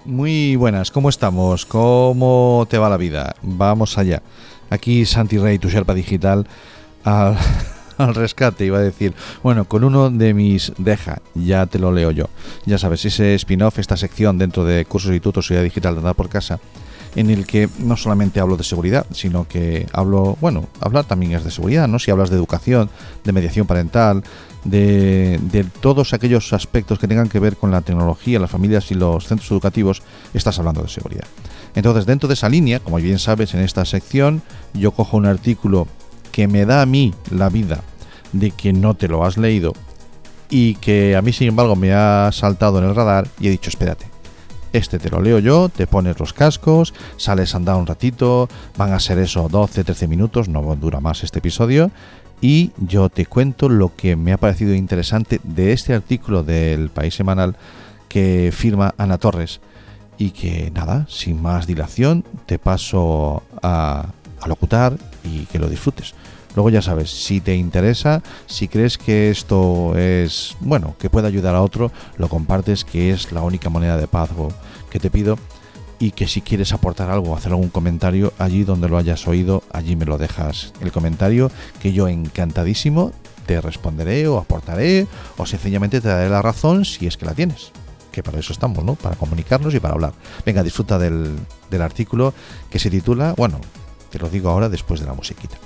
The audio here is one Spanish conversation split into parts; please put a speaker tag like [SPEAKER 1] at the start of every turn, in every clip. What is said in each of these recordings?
[SPEAKER 1] Muy buenas, ¿cómo estamos? ¿Cómo te va la vida? Vamos allá. Aquí Santi Rey, tu Sherpa digital, al rescate, iba a decir. Bueno, con uno de mis... ya te lo leo yo. Ya sabes, ese spin-off, esta sección dentro de Cursos y Tutos Seguridad Digital de Andar por Casa, en el que no solamente hablo de seguridad, sino que hablar también es de seguridad, ¿no? Si hablas de educación, de mediación parental, de todos aquellos aspectos que tengan que ver con la tecnología, las familias y los centros educativos, estás hablando de seguridad. Entonces, dentro de esa línea, como bien sabes, en esta sección, yo cojo un artículo que me da a mí la vida de que no te lo has leído y que a mí, sin embargo, me ha saltado en el radar y he dicho, espérate. Este te lo leo yo, te pones los cascos, sales a andar un ratito, van a ser eso 12-13 minutos, no dura más este episodio, y yo te cuento lo que me ha parecido interesante de este artículo del País Semanal que firma Ana Torres, y que nada, sin más dilación, te paso a locutar y que lo disfrutes. Luego ya sabes, si te interesa, si crees que esto es, que puede ayudar a otro, lo compartes, que es la única moneda de pago que te pido, y que si quieres aportar algo o hacer algún comentario, allí donde lo hayas oído, allí me lo dejas el comentario, que yo encantadísimo te responderé o aportaré, o sencillamente te daré la razón si es que la tienes, que para eso estamos, ¿no? Para comunicarnos y para hablar. Venga, disfruta del artículo que se titula, te lo digo ahora después de la musiquita.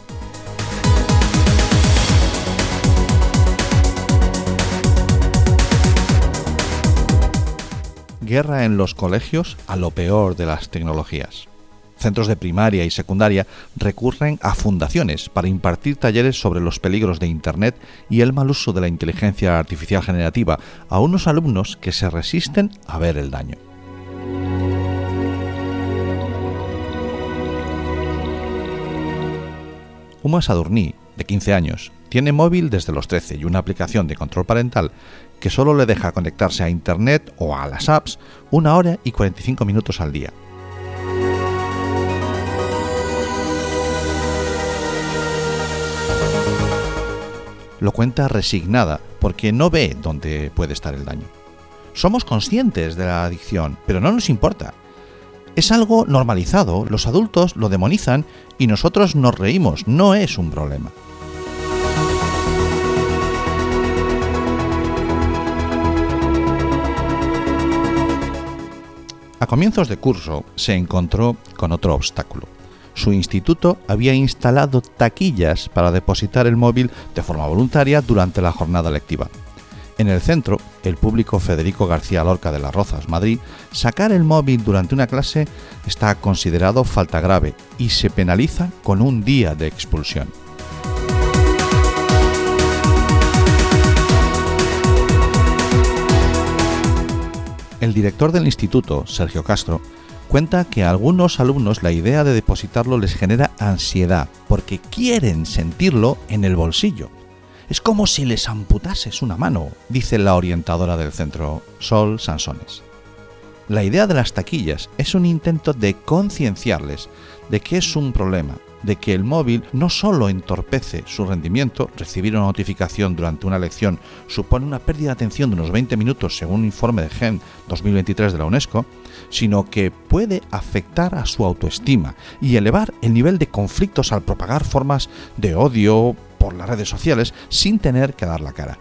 [SPEAKER 1] Guerra en los colegios a lo peor de las tecnologías. Centros de primaria y secundaria recurren a fundaciones para impartir talleres sobre los peligros de Internet y el mal uso de la inteligencia artificial generativa a unos alumnos que se resisten a ver el daño. Uma Sadurní, de 15 años, tiene móvil desde los 13 y una aplicación de control parental que solo le deja conectarse a Internet o a las apps 1 hora y 45 minutos al día. Lo cuenta resignada porque no ve dónde puede estar el daño. Somos conscientes de la adicción, pero no nos importa. Es algo normalizado, los adultos lo demonizan y nosotros nos reímos, no es un problema. A comienzos de curso se encontró con otro obstáculo. Su instituto había instalado taquillas para depositar el móvil de forma voluntaria durante la jornada lectiva. En el centro, el público Federico García Lorca de Las Rozas, Madrid, sacar el móvil durante una clase está considerado falta grave y se penaliza con 1 día de expulsión. El director del instituto, Sergio Castro, cuenta que a algunos alumnos la idea de depositarlo les genera ansiedad porque quieren sentirlo en el bolsillo. Es como si les amputases una mano, dice la orientadora del centro, Sol Sansones. La idea de las taquillas es un intento de concienciarles de que es un problema, de que el móvil no solo entorpece su rendimiento, recibir una notificación durante una lección supone una pérdida de atención de unos 20 minutos según un informe de GEN 2023 de la UNESCO, sino que puede afectar a su autoestima y elevar el nivel de conflictos al propagar formas de odio por las redes sociales sin tener que dar la cara.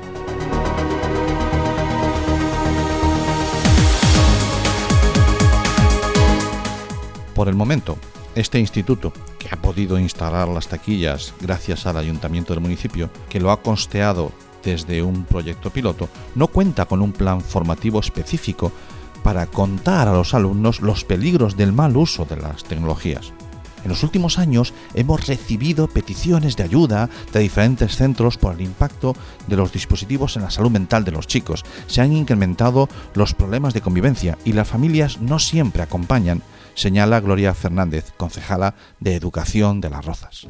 [SPEAKER 1] Por el momento, este instituto, que ha podido instalar las taquillas gracias al ayuntamiento del municipio, que lo ha costeado desde un proyecto piloto, no cuenta con un plan formativo específico para contar a los alumnos los peligros del mal uso de las tecnologías. En los últimos años hemos recibido peticiones de ayuda de diferentes centros por el impacto de los dispositivos en la salud mental de los chicos. Se han incrementado los problemas de convivencia y las familias no siempre acompañan, señala Gloria Fernández, concejala de Educación de Las Rozas.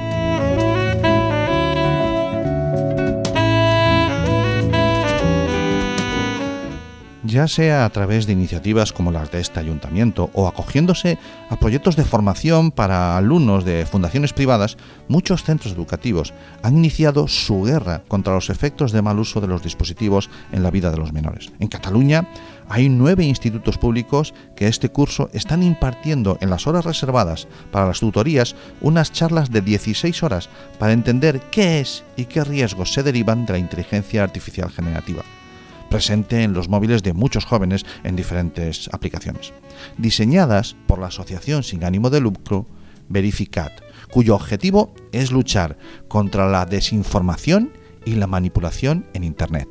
[SPEAKER 1] Ya sea a través de iniciativas como las de este ayuntamiento o acogiéndose a proyectos de formación para alumnos de fundaciones privadas, muchos centros educativos han iniciado su guerra contra los efectos de mal uso de los dispositivos en la vida de los menores. En Cataluña Hay 9 institutos públicos que este curso están impartiendo en las horas reservadas para las tutorías unas charlas de 16 horas para entender qué es y qué riesgos se derivan de la inteligencia artificial generativa, presente en los móviles de muchos jóvenes en diferentes aplicaciones, diseñadas por la asociación sin ánimo de lucro Verificat, cuyo objetivo es luchar contra la desinformación y la manipulación en Internet.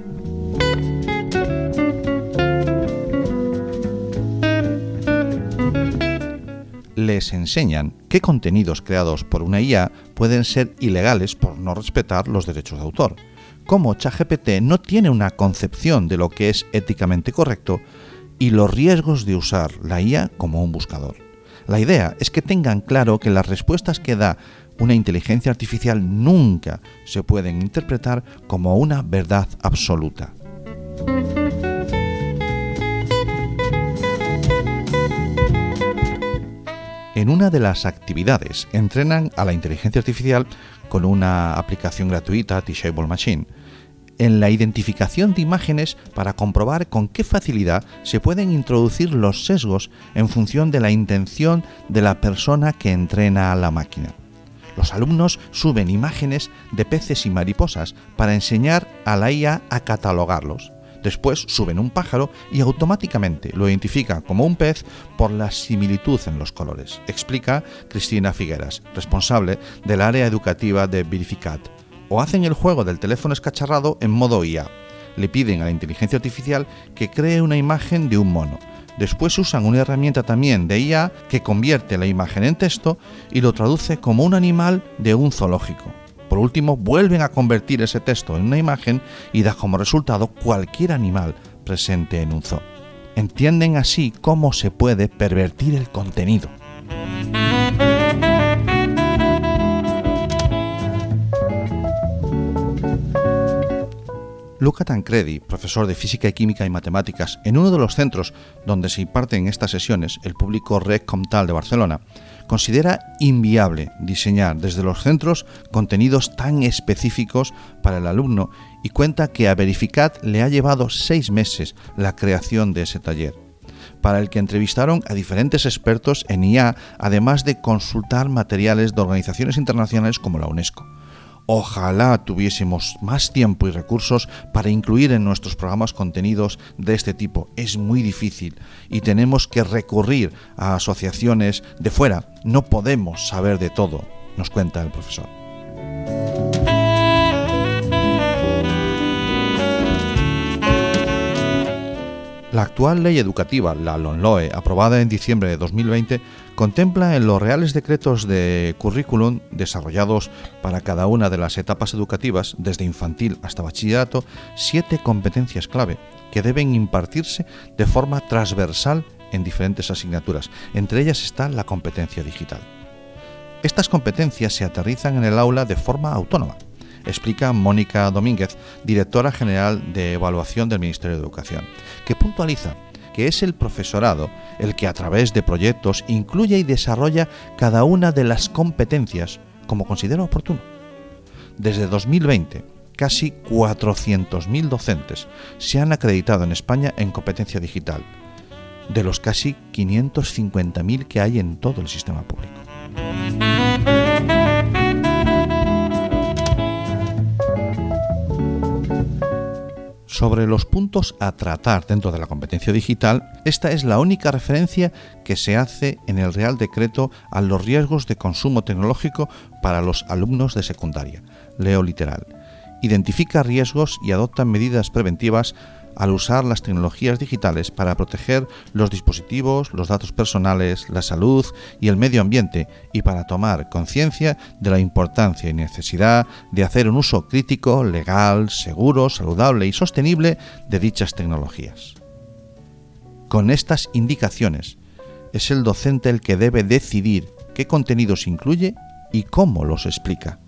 [SPEAKER 1] Les enseñan qué contenidos creados por una IA pueden ser ilegales por no respetar los derechos de autor, cómo ChatGPT no tiene una concepción de lo que es éticamente correcto y los riesgos de usar la IA como un buscador. La idea es que tengan claro que las respuestas que da una inteligencia artificial nunca se pueden interpretar como una verdad absoluta. En una de las actividades entrenan a la inteligencia artificial con una aplicación gratuita, Teachable Machine, en la identificación de imágenes para comprobar con qué facilidad se pueden introducir los sesgos en función de la intención de la persona que entrena a la máquina. Los alumnos suben imágenes de peces y mariposas para enseñar a la IA a catalogarlos. Después suben un pájaro y automáticamente lo identifica como un pez por la similitud en los colores, explica Cristina Figueras, responsable del área educativa de Verificat. O hacen el juego del teléfono escacharrado en modo IA. Le piden a la inteligencia artificial que cree una imagen de un mono. Después usan una herramienta también de IA que convierte la imagen en texto y lo traduce como un animal de un zoológico. Por último, vuelven a convertir ese texto en una imagen y da como resultado cualquier animal presente en un zoo. Entienden así cómo se puede pervertir el contenido. Luca Tancredi, profesor de Física y Química y Matemáticas en uno de los centros donde se imparten estas sesiones, el público Rec Comtal de Barcelona, considera inviable diseñar desde los centros contenidos tan específicos para el alumno y cuenta que a Verificat le ha llevado 6 meses la creación de ese taller, para el que entrevistaron a diferentes expertos en IA, además de consultar materiales de organizaciones internacionales como la UNESCO. Ojalá tuviésemos más tiempo y recursos para incluir en nuestros programas contenidos de este tipo. Es muy difícil y tenemos que recurrir a asociaciones de fuera. No podemos saber de todo, nos cuenta el profesor. La actual ley educativa, la LOMLOE, aprobada en diciembre de 2020, contempla en los reales decretos de currículum desarrollados para cada una de las etapas educativas, desde infantil hasta bachillerato, 7 competencias clave que deben impartirse de forma transversal en diferentes asignaturas. Entre ellas está la competencia digital. Estas competencias se aterrizan en el aula de forma autónoma, explica Mónica Domínguez, directora general de Evaluación del Ministerio de Educación, que puntualiza que es el profesorado el que a través de proyectos incluye y desarrolla cada una de las competencias como considera oportuno. Desde 2020, casi 400.000 docentes se han acreditado en España en competencia digital, de los casi 550.000 que hay en todo el sistema público. Sobre los puntos a tratar dentro de la competencia digital, esta es la única referencia que se hace en el Real Decreto a los riesgos de consumo tecnológico para los alumnos de secundaria. Leo literal. Identifica riesgos y adopta medidas preventivas al usar las tecnologías digitales para proteger los dispositivos, los datos personales, la salud y el medio ambiente, y para tomar conciencia de la importancia y necesidad de hacer un uso crítico, legal, seguro, saludable y sostenible de dichas tecnologías. Con estas indicaciones, es el docente el que debe decidir qué contenidos incluye y cómo los explica.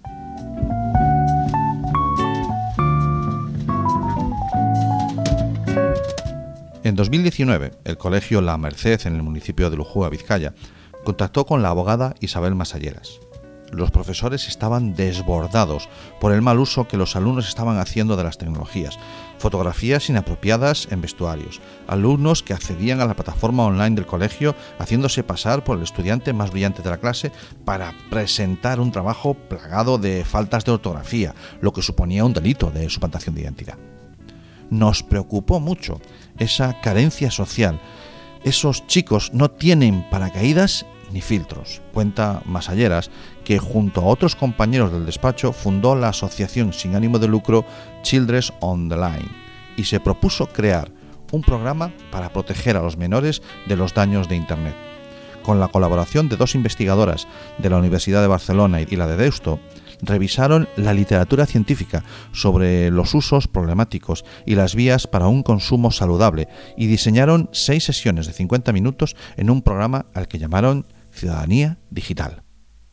[SPEAKER 1] En 2019, el colegio La Merced, en el municipio de Lujúa, Vizcaya, contactó con la abogada Isabel Masalleras. los profesores estaban desbordados por el mal uso que los alumnos estaban haciendo de las tecnologías. Fotografías inapropiadas en vestuarios, alumnos que accedían a la plataforma online del colegio haciéndose pasar por el estudiante más brillante de la clase para presentar un trabajo plagado de faltas de ortografía, lo que suponía un delito de suplantación de identidad. Nos preocupó mucho esa carencia social. Esos chicos no tienen paracaídas ni filtros. Cuenta Masalleras que junto a otros compañeros del despacho fundó la asociación sin ánimo de lucro Children on the Line y se propuso crear un programa para proteger a los menores de los daños de Internet. Con la colaboración de 2 investigadoras de la Universidad de Barcelona y la de Deusto, revisaron la literatura científica sobre los usos problemáticos y las vías para un consumo saludable y diseñaron 6 sesiones de 50 minutos en un programa al que llamaron Ciudadanía Digital.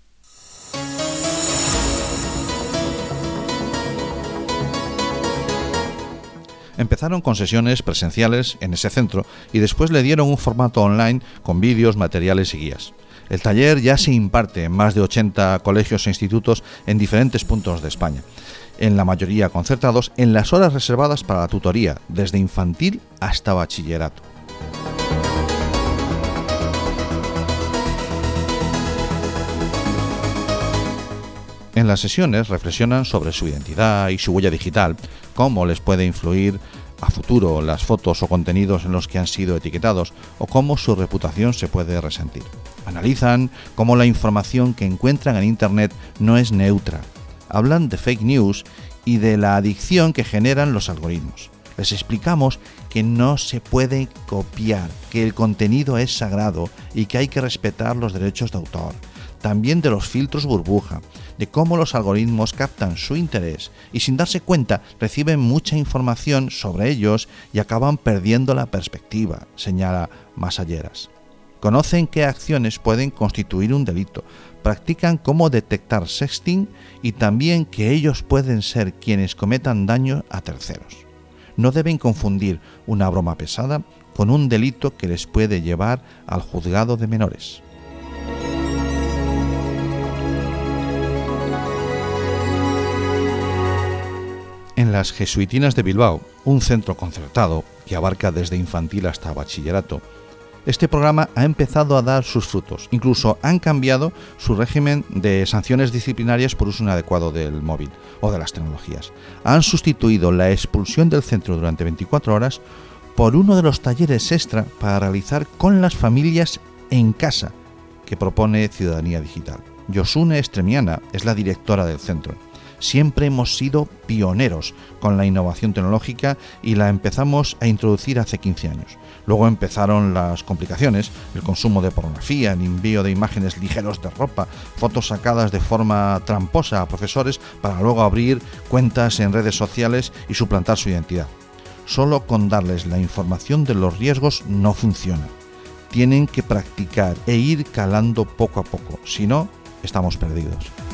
[SPEAKER 1] Empezaron con sesiones presenciales en ese centro y después le dieron un formato online con vídeos, materiales y guías. El taller ya se imparte en más de 80 colegios e institutos en diferentes puntos de España, en la mayoría concertados en las horas reservadas para la tutoría, desde infantil hasta bachillerato. En las sesiones reflexionan sobre su identidad y su huella digital, cómo les puede influir a futuro las fotos o contenidos en los que han sido etiquetados o cómo su reputación se puede resentir. Analizan cómo la información que encuentran en Internet no es neutra. Hablan de fake news y de la adicción que generan los algoritmos. Les explicamos que no se puede copiar, que el contenido es sagrado y que hay que respetar los derechos de autor. También de los filtros burbuja, de cómo los algoritmos captan su interés y sin darse cuenta reciben mucha información sobre ellos y acaban perdiendo la perspectiva, señala Masalleras. Conocen qué acciones pueden constituir un delito, practican cómo detectar sexting y también que ellos pueden ser quienes cometan daño a terceros. No deben confundir una broma pesada con un delito que les puede llevar al juzgado de menores. En las Jesuitinas de Bilbao, un centro concertado que abarca desde infantil hasta bachillerato, este programa ha empezado a dar sus frutos. Incluso han cambiado su régimen de sanciones disciplinarias por uso inadecuado del móvil o de las tecnologías. Han sustituido la expulsión del centro durante 24 horas por uno de los talleres extra para realizar con las familias en casa que propone Ciudadanía Digital. Josune Estremiana es la directora del centro. Siempre hemos sido pioneros con la innovación tecnológica y la empezamos a introducir hace 15 años. Luego empezaron las complicaciones, el consumo de pornografía, el envío de imágenes ligeros de ropa, fotos sacadas de forma tramposa a profesores para luego abrir cuentas en redes sociales y suplantar su identidad. Solo con darles la información de los riesgos no funciona. Tienen que practicar e ir calando poco a poco, si no, estamos perdidos.